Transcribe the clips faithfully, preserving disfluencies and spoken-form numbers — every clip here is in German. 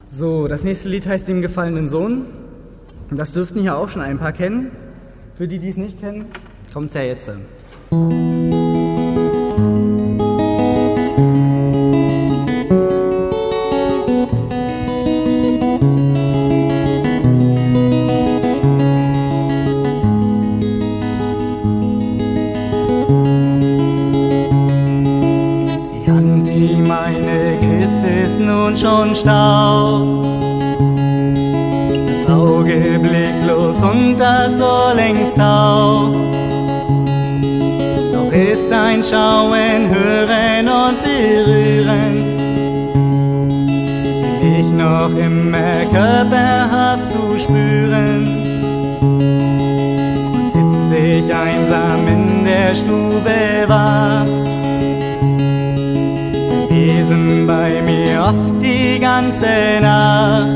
So, das nächste Lied heißt Dem gefallenen Sohn. Und das dürften hier auch schon ein paar kennen. Für die, die es nicht kennen, kommt's ja jetzt. Die Hand, die meine griff, ist nun schon Staub. Das Auge blicklos und das Ohr längst taub. Doch ist ein Schauen, Hören und Berühren bin ich noch immer körperhaft zu spüren. Und sitz ich einsam in der Stube wach, lesen bei mir oft die ganze Nacht.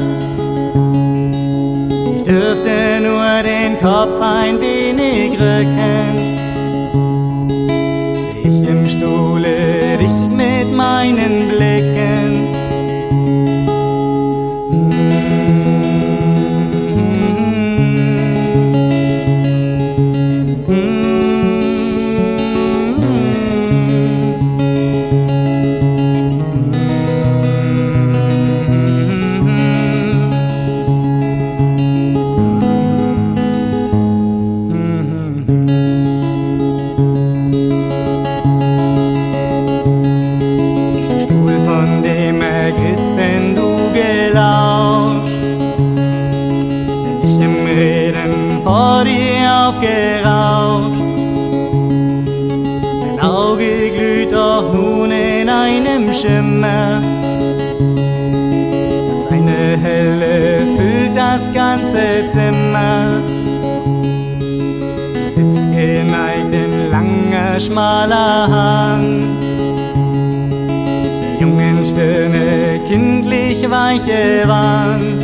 Ich dürfte nur den Kopf ein wenig rücken, seh ich im Stuhle dich mit meinen Blicken. Aufgerauscht. Mein Auge glüht doch nun in einem Schimmer, das eine Helle füllt das ganze Zimmer. Sitzt geneigt in langer, schmaler Hand, der jungen Stirne kindlich weiche Wand.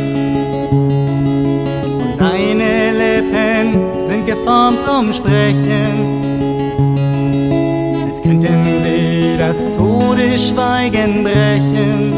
Deine Lippen sind geformt zum Sprechen, als könnten sie das Todesschweigen brechen.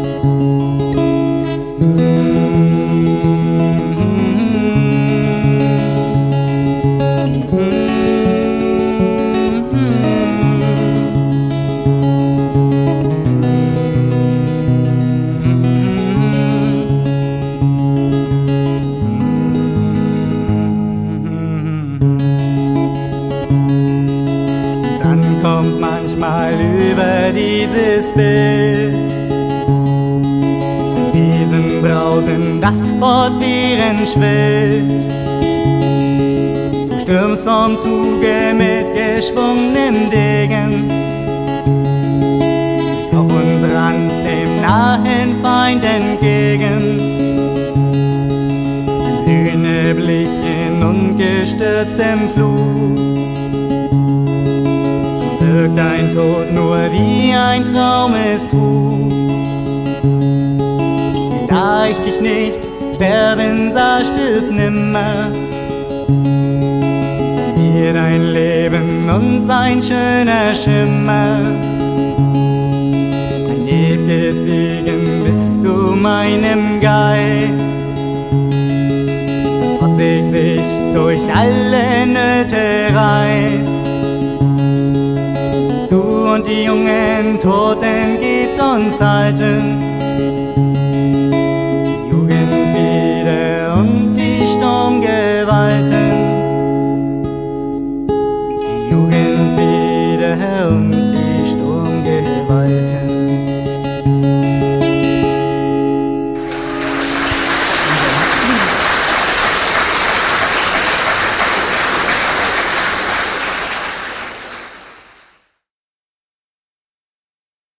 Kommt manchmal über dieses Bild diesen Brausen, das fortwährend schwillt. Du stürmst vom Zuge mit geschwungenem Degen, durch Hoch und Brand dem nahen Feind entgegen. Blühende Blick in ungestürztem Flug, wirkt dein Tod nur wie ein Traum es trug. Da ich dich nicht sterben sah, stirbt nimmer mir dein Leben und sein schöner Schimmer. Ein ewiges Siegen bist du meinem Geist, das trotzig sich durch alle Nöte reißt. Du und die jungen Toten gebt uns halten,